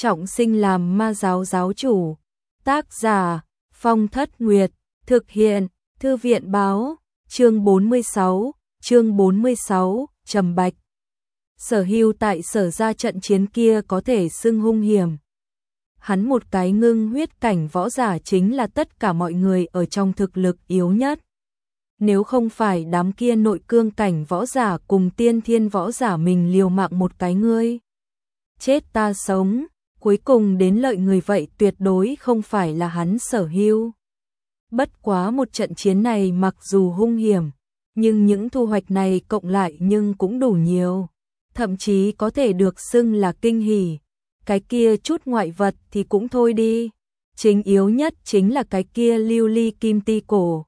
trọng sinh làm ma giáo giáo chủ. Tác giả Phong Thất Nguyệt, thực hiện Thư viện báo, chương 46, Trầm Bạch. Sở Hưu tại Sở Gia trận chiến kia có thể xưng hung hiểm. Hắn một cái ngưng huyết cảnh võ giả chính là tất cả mọi người ở trong thực lực yếu nhất. Nếu không phải đám kia nội cương cảnh võ giả cùng tiên thiên võ giả mình liều mạng một cái ngươi chết ta sống, cuối cùng đến lợi người vậy tuyệt đối không phải là hắn Sở Hưu. Bất quá một trận chiến này mặc dù hung hiểm, nhưng những thu hoạch này cộng lại nhưng cũng đủ nhiều, thậm chí có thể được xưng là kinh hỉ. Cái kia chút ngoại vật thì cũng thôi đi, chính yếu nhất chính là cái kia lưu ly kim ti cổ.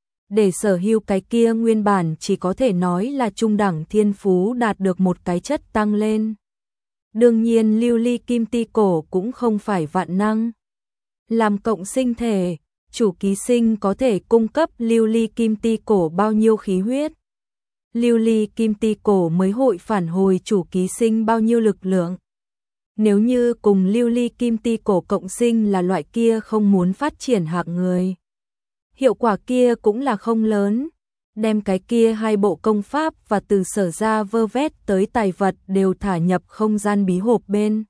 Để Sở Hưu cái kia nguyên bản chỉ có thể nói là trung đẳng thiên phú đạt được một cái chất tăng lên. Đương nhiên lưu ly kim ti cổ cũng không phải vạn năng. Làm cộng sinh thể, chủ ký sinh có thể cung cấp lưu ly kim ti cổ bao nhiêu khí huyết. Lưu ly kim ti cổ mới hội phản hồi chủ ký sinh bao nhiêu lực lượng. Nếu như cùng lưu ly kim ti cổ cộng sinh là loại kia không muốn phát triển hạng người, hiệu quả kia cũng là không lớn. Đem cái kia hai bộ công pháp và từ Sở Gia vơ vét tới tài vật đều thả nhập không gian bí hộp bên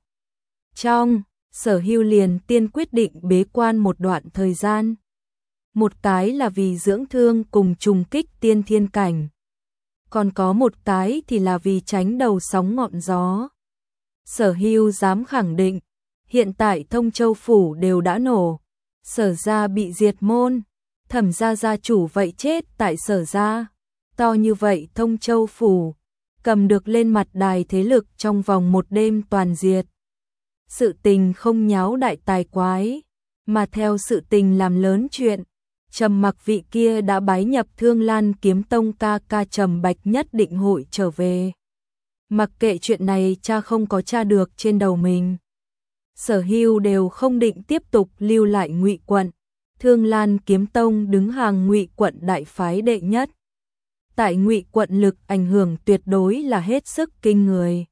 trong, Sở Hưu liền tiên quyết định bế quan một đoạn thời gian. Một cái là vì dưỡng thương cùng trùng kích tiên thiên cảnh, còn có một cái thì là vì tránh đầu sóng ngọn gió. Sở Hưu dám khẳng định, hiện tại Thông Châu phủ đều đã nổ, Sở Gia bị diệt môn, Thẩm gia gia chủ vậy chết tại Sở Gia. To như vậy Thông Châu phủ, cầm được lên mặt đài thế lực trong vòng một đêm toàn diệt. Sự tình không nháo đại tài quái, mà theo sự tình làm lớn chuyện. Trầm Mặc vị kia đã bái nhập Thương Lan Kiếm Tông, ca Trầm Bạch nhất định hội trở về. Mặc kệ chuyện này cha không có tra được trên đầu mình, Sở Hưu đều không định tiếp tục lưu lại Ngụy quận. Thương Lan Kiếm Tông đứng hàng Ngụy quận đại phái đệ nhất. Tại Ngụy quận lực ảnh hưởng tuyệt đối là hết sức kinh người.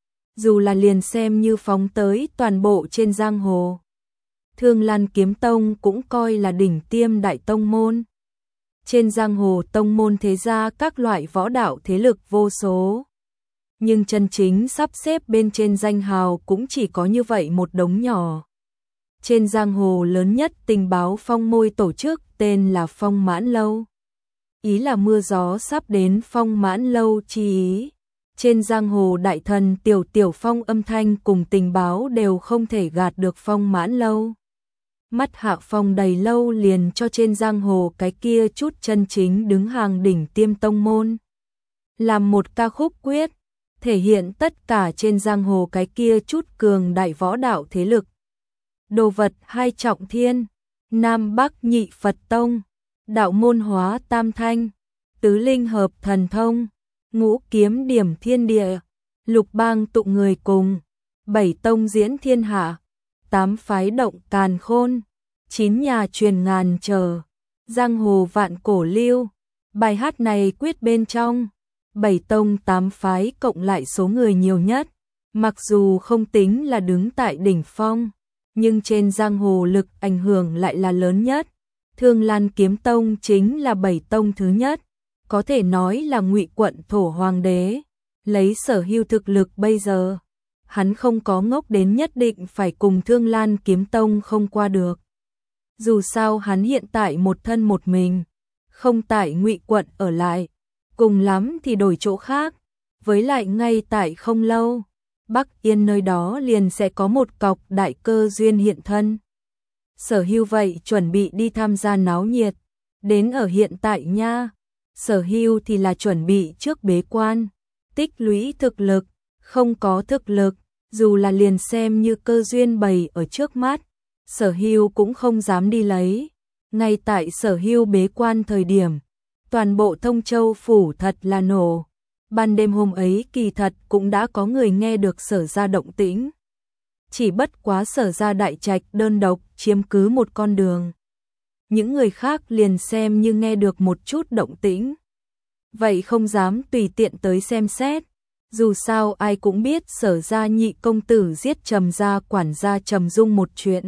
Dù là liền xem như phóng tới toàn bộ trên giang hồ, Thương Lan Kiếm Tông cũng coi là đỉnh tiêm đại tông môn. Trên giang hồ tông môn thế gia các loại võ đạo thế lực vô số, nhưng chân chính sắp xếp bên trên danh hào cũng chỉ có như vậy một đống nhỏ. Trên giang hồ lớn nhất tình báo phong môi tổ chức tên là Phong Mãn Lâu. Ý là mưa gió sắp đến Phong Mãn Lâu chi ý. Trên giang hồ đại thần Tiểu Phong âm thanh cùng tình báo đều không thể gạt được Phong Mãn Lâu. Mắt Hạ Phong đầy lâu liền cho trên giang hồ cái kia chút chân chính đứng hàng đỉnh tiêm tông môn làm một ca khúc quyết, thể hiện tất cả trên giang hồ cái kia chút cường đại võ đạo thế lực. Đồ vật hai trọng thiên, Nam Bắc nhị Phật tông, đạo môn hóa tam thanh, tứ linh hợp thần thông, ngũ kiếm điểm thiên địa, lục bang tụ người cùng, bảy tông diễn thiên hạ, tám phái động càn khôn, chín nhà truyền ngàn trở, giang hồ vạn cổ lưu. Bài hát này quyết bên trong bảy tông tám phái cộng lại số người nhiều nhất, mặc dù không tính là đứng tại đỉnh phong, nhưng trên giang hồ lực ảnh hưởng lại là lớn nhất. Thương Lan Kiếm Tông chính là bảy tông thứ nhất, có thể nói là Ngụy quận thổ hoàng đế. Lấy Sở Hưu thực lực bây giờ, hắn không có ngốc đến nhất định phải cùng Thương Lan Kiếm Tông không qua được. Dù sao hắn hiện tại một thân một mình, không tại Ngụy quận ở lại, cùng lắm thì đổi chỗ khác. Với lại ngay tại không lâu, Bắc Yên nơi đó liền sẽ có một cọc đại cơ duyên hiện thân. Sở Hưu vậy chuẩn bị đi tham gia náo nhiệt, đến ở hiện tại nha. Sở Hưu thì là chuẩn bị trước bế quan, tích lũy thực lực, không có thực lực, dù là liền xem như cơ duyên bày ở trước mắt, Sở Hưu cũng không dám đi lấy. Ngay tại Sở Hưu bế quan thời điểm, toàn bộ Thông Châu phủ thật là nổ. Ban đêm hôm ấy kỳ thật cũng đã có người nghe được Sở Gia động tĩnh. Chỉ bất quá Sở Gia đại trạch đơn độc chiếm cứ một con đường. Những người khác liền xem như nghe được một chút động tĩnh, vậy không dám tùy tiện tới xem xét. Dù sao ai cũng biết Sở gia nhị công tử giết Trầm gia quản gia Trầm Dung một chuyện.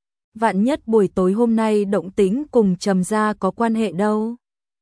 Vạn nhất buổi tối hôm nay động tĩnh cùng Trầm gia có quan hệ đâu.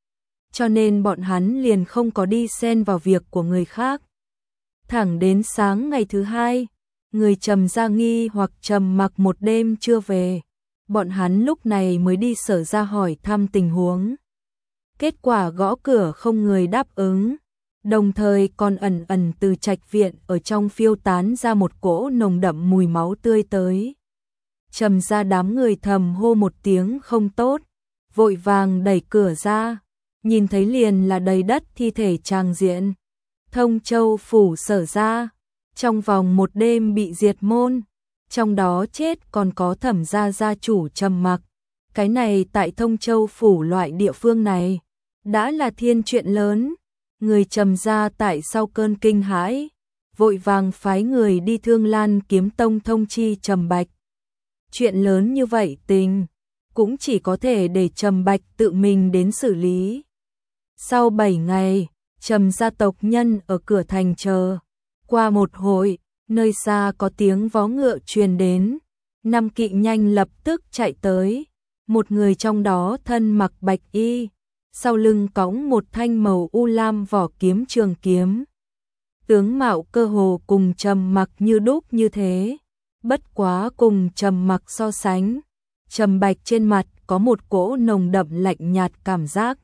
Cho nên bọn hắn liền không có đi xen vào việc của người khác. Thẳng đến sáng ngày thứ hai, người Trầm gia nghi hoặc Trầm Mặc một đêm chưa về. Bọn hắn lúc này mới đi Sở gia hỏi thăm tình huống. Kết quả gõ cửa không người đáp ứng. Đồng thời còn ẩn ẩn từ trạch viện ở trong phiêu tán ra một cỗ nồng đậm mùi máu tươi tới. Trầm gia đám người thầm hô một tiếng không tốt, vội vàng đẩy cửa ra, nhìn thấy liền là đầy đất thi thể tràng diện. Thông Châu phủ Sở gia, trong vòng một đêm bị diệt môn, trong đó chết còn có Thẩm gia gia chủ Trầm Mặc. Cái này tại Thông Châu phủ loại địa phương này, đã là thiên chuyện lớn. Người Trầm gia tại sau cơn kinh hãi, vội vàng phái người đi Thương Lan Kiếm Tông thông chi Trầm Bạch. Chuyện lớn như vậy tình, cũng chỉ có thể để Trầm Bạch tự mình đến xử lý. Sau 7 ngày, Trầm gia tộc nhân ở cửa thành chờ. Qua một hồi, nơi xa có tiếng vó ngựa truyền đến. 5 kỵ nhanh lập tức chạy tới. Một người trong đó thân mặc bạch y, sau lưng cõng một thanh màu u lam vỏ kiếm trường kiếm. Tướng mạo cơ hồ cùng Trầm Mặc như đúc như thế. Bất quá cùng Trầm Mặc so sánh, Trầm Bạch trên mặt có một cỗ nồng đậm lạnh nhạt cảm giác,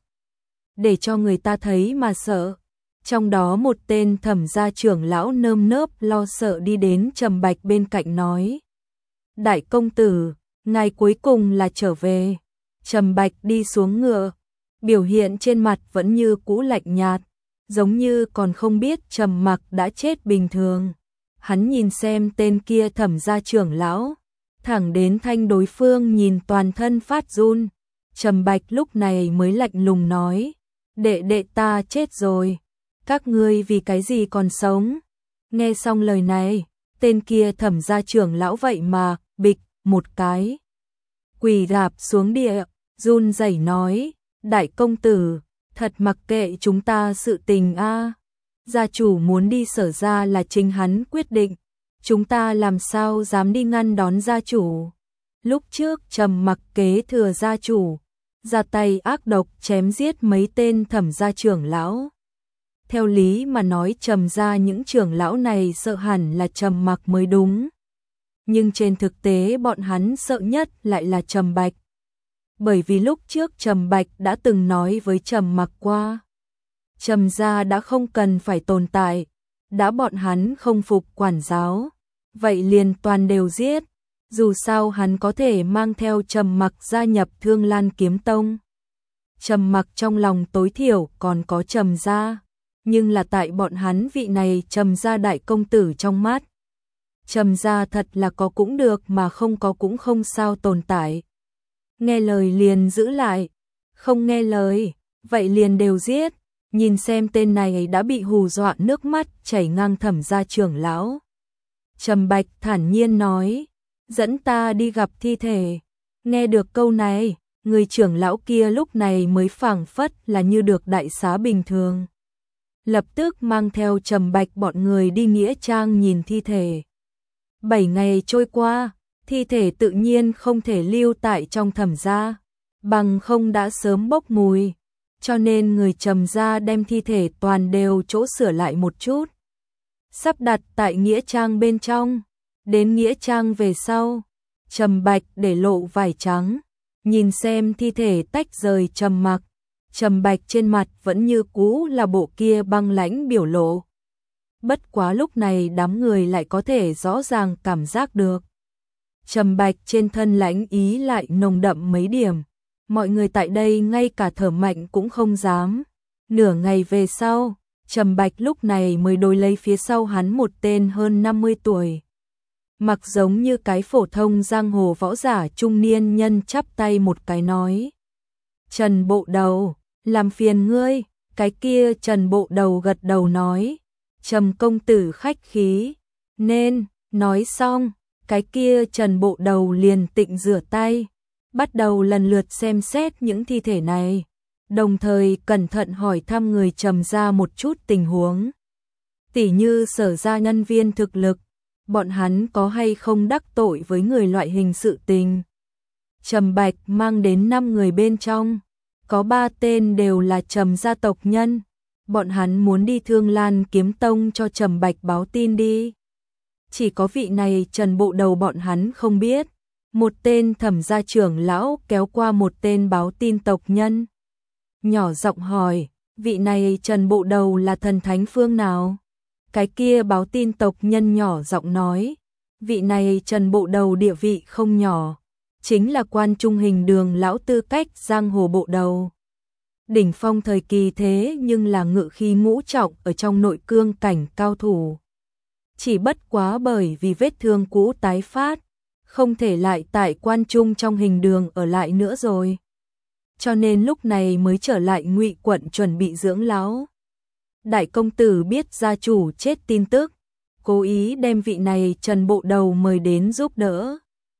để cho người ta thấy mà sợ. Trong đó một tên Thẩm gia trưởng lão nơm nớp lo sợ đi đến Trầm Bạch bên cạnh nói: "Đại công tử, ngài cuối cùng là trở về." Trầm Bạch đi xuống ngựa, biểu hiện trên mặt vẫn như cũ lạnh nhạt, giống như còn không biết Trầm Mặc đã chết bình thường. Hắn nhìn xem tên kia Thẩm gia trưởng lão, thẳng đến thanh đối phương nhìn toàn thân phát run. Trầm Bạch lúc này mới lạnh lùng nói: "Đệ đệ ta chết rồi, các ngươi vì cái gì còn sống?" Nghe xong lời này, tên kia Thẩm gia trưởng lão vậy mà bịch một cái quỳ rạp xuống địa, run rẩy nói: "Đại công tử, thật mặc kệ chúng ta sự tình a. Gia chủ muốn đi Sở gia là chính hắn quyết định, chúng ta làm sao dám đi ngăn đón gia chủ." Lúc trước Trầm Mặc kế thừa gia chủ, ra tay ác độc chém giết mấy tên Thẩm gia trưởng lão. Theo lý mà nói Trầm gia những trưởng lão này sợ hẳn là Trầm Mặc mới đúng. Nhưng trên thực tế bọn hắn sợ nhất lại là Trầm Bạch. Bởi vì lúc trước Trầm Bạch đã từng nói với Trầm Mặc qua, Trầm gia đã không cần phải tồn tại, đã bọn hắn không phục quản giáo, vậy liền toàn đều giết. Dù sao hắn có thể mang theo Trầm Mặc gia nhập Thương Lan Kiếm Tông. Trầm Mặc trong lòng tối thiểu còn có Trầm gia, nhưng là tại bọn hắn vị này Trầm gia đại công tử trong mắt, Trầm gia thật là có cũng được mà không có cũng không sao tồn tại. Nghe lời liền giữ lại, không nghe lời, vậy liền đều giết. Nhìn xem tên này đã bị hù dọa nước mắt chảy ngang Thẩm gia trưởng lão. Trầm Bạch thản nhiên nói: "Dẫn ta đi gặp thi thể." Nghe được câu này, người trưởng lão kia lúc này mới phảng phất là như được đại xá bình thường. Lập tức mang theo Trầm Bạch bọn người đi nghĩa trang nhìn thi thể. 7 ngày trôi qua, thi thể tự nhiên không thể lưu tại trong Thẩm gia, bằng không đã sớm bốc mùi. Cho nên người Trầm gia đem thi thể toàn đều chỗ sửa lại một chút, sắp đặt tại nghĩa trang bên trong. Đến nghĩa trang về sau, Trầm Bạch để lộ vải trắng, nhìn xem thi thể tách rời Trầm Mặc. Trầm Bạch trên mặt vẫn như cũ là bộ kia băng lãnh biểu lộ. Bất quá lúc này đám người lại có thể rõ ràng cảm giác được Trầm Bạch trên thân lãnh ý lại nồng đậm mấy điểm. Mọi người tại đây ngay cả thở mạnh cũng không dám. Nửa ngày về sau, Trầm Bạch lúc này mới đối lấy phía sau hắn một tên hơn 50 tuổi. Mặc giống như cái phổ thông giang hồ võ giả trung niên nhân chắp tay một cái nói: "Trần bộ đầu, làm phiền ngươi." Cái kia Trần bộ đầu gật đầu nói: "Trầm công tử khách khí." Nên, nói xong, cái kia Trần bộ đầu liền tịnh rửa tay, bắt đầu lần lượt xem xét những thi thể này, đồng thời cẩn thận hỏi thăm người Trầm gia một chút tình huống. Tỉ như Sở gia nhân viên thực lực, bọn hắn có hay không đắc tội với người loại hình sự tình. Trầm Bạch mang đến 5 người bên trong, có 3 tên đều là Trầm gia tộc nhân, bọn hắn muốn đi Thương Lan Kiếm Tông cho Trầm Bạch báo tin đi. Chỉ có vị này Trần Bộ Đầu bọn hắn không biết, một tên Thẩm gia trưởng lão kéo qua một tên báo tin tộc nhân. Nhỏ giọng hỏi, vị này Trần Bộ Đầu là thần thánh phương nào? Cái kia báo tin tộc nhân nhỏ giọng nói, vị này Trần Bộ Đầu địa vị không nhỏ, chính là Quan Trung Hình Đường lão tư cách giang hồ bộ đầu. Đỉnh phong thời kỳ thế nhưng là ngự khí ngũ trọng ở trong nội cương cảnh cao thủ. Chỉ bất quá bởi vì vết thương cũ tái phát, không thể lại tại Quan Trung trong Hình Đường ở lại nữa rồi. Cho nên lúc này mới trở lại Ngụy quận chuẩn bị dưỡng lão. Đại công tử biết gia chủ chết tin tức, cố ý đem vị này Trần Bộ Đầu mời đến giúp đỡ.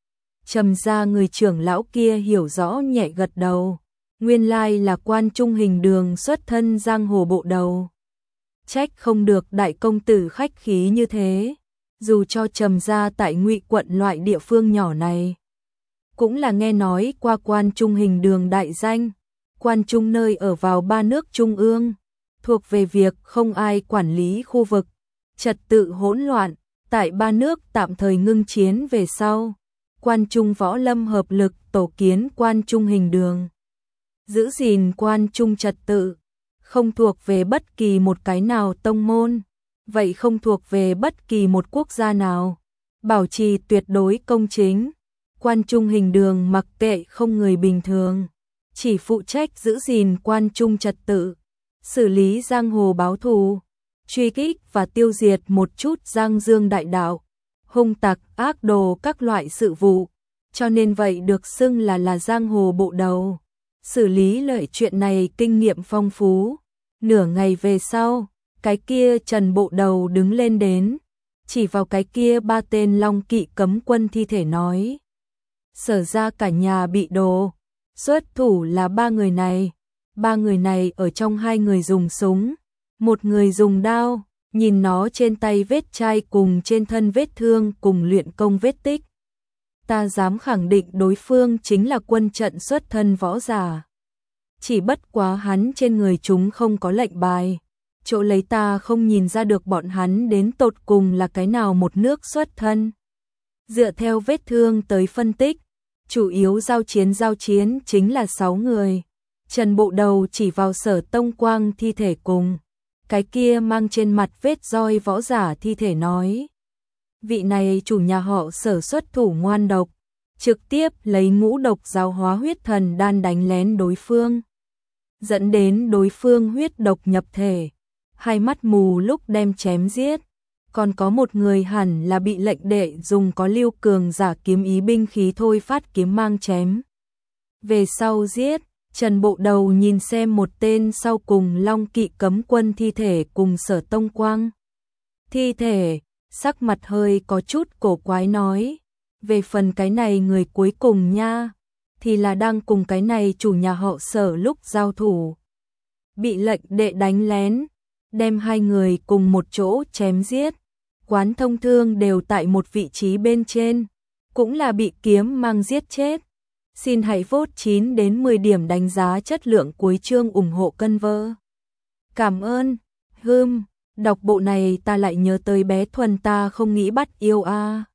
Trầm gia người trưởng lão kia hiểu rõ nhẹ gật đầu, nguyên lai là Quan Trung Hình Đường xuất thân giang hồ bộ đầu. Trách không được đại công tử khách khí như thế, dù cho Trầm gia tại Ngụy quận loại địa phương nhỏ này, cũng là nghe nói qua Quan Trung Hình Đường đại danh. Quan Trung nơi ở vào 3 nước trung ương, thuộc về việc không ai quản lý khu vực, trật tự hỗn loạn, tại 3 nước tạm thời ngưng chiến về sau. Quan Trung võ lâm hợp lực tổ kiến Quan Trung Hình Đường, giữ gìn Quan Trung trật tự, không thuộc về bất kỳ một cái nào tông môn, vậy không thuộc về bất kỳ một quốc gia nào, bảo trì tuyệt đối công chính. Quan Trung Hình Đường mặc kệ không người bình thường, chỉ phụ trách giữ gìn Quan Trung trật tự, xử lý giang hồ báo thù, truy kích và tiêu diệt một chút giang dương đại đạo, hung tặc ác đồ các loại sự vụ, cho nên vậy được xưng là giang hồ bộ đầu. Xử lý lợi chuyện này kinh nghiệm phong phú. Nửa ngày về sau, cái kia Trần Bộ Đầu đứng lên đến, chỉ vào cái kia 3 tên Long Kỵ cấm quân thi thể nói: Sở ra cả nhà bị đồ, xuất thủ là 3 người này. 3 người này ở trong 2 người dùng súng, 1 người dùng đao, nhìn nó trên tay vết chai cùng trên thân vết thương cùng luyện công vết tích. Ta dám khẳng định đối phương chính là quân trận xuất thân võ giả. Chỉ bất quá hắn trên người chúng không có lệnh bài, chỗ lấy ta không nhìn ra được bọn hắn đến tột cùng là cái nào một nước xuất thân. Dựa theo vết thương tới phân tích, chủ yếu giao chiến chính là 6 người. Trần Bộ Đầu chỉ vào Sở Tông Quang thi thể cùng cái kia mang trên mặt vết roi võ giả thi thể nói: vị này chủ nhà họ Sở xuất thủ ngoan độc, trực tiếp lấy ngũ độc giáo hóa huyết thần đan đánh lén đối phương, dẫn đến đối phương huyết độc nhập thể, hai mắt mù lúc đem chém giết. Còn có một người hẳn là bị lệnh đệ dùng có lưu cường giả kiếm ý binh khí thôi phát kiếm mang chém về sau giết. Trần Bộ Đầu nhìn xem một tên sau cùng Long Kỵ cấm quân thi thể cùng Sở Tông Quang thi thể, sắc mặt hơi có chút cổ quái nói: về phần cái này người cuối cùng nha, thì là đang cùng cái này chủ nhà họ Sở lúc giao thủ, bị lệnh đệ đánh lén, đem 2 người cùng một chỗ chém giết. Quán thông thương đều tại một vị trí bên trên, cũng là bị kiếm mang giết chết. Xin hãy vote 9 đến 10 điểm đánh giá chất lượng cuối chương ủng hộ cân vơ. Cảm ơn. Đọc bộ này ta lại nhớ tới bé Thuần ta không nghĩ bắt yêu a.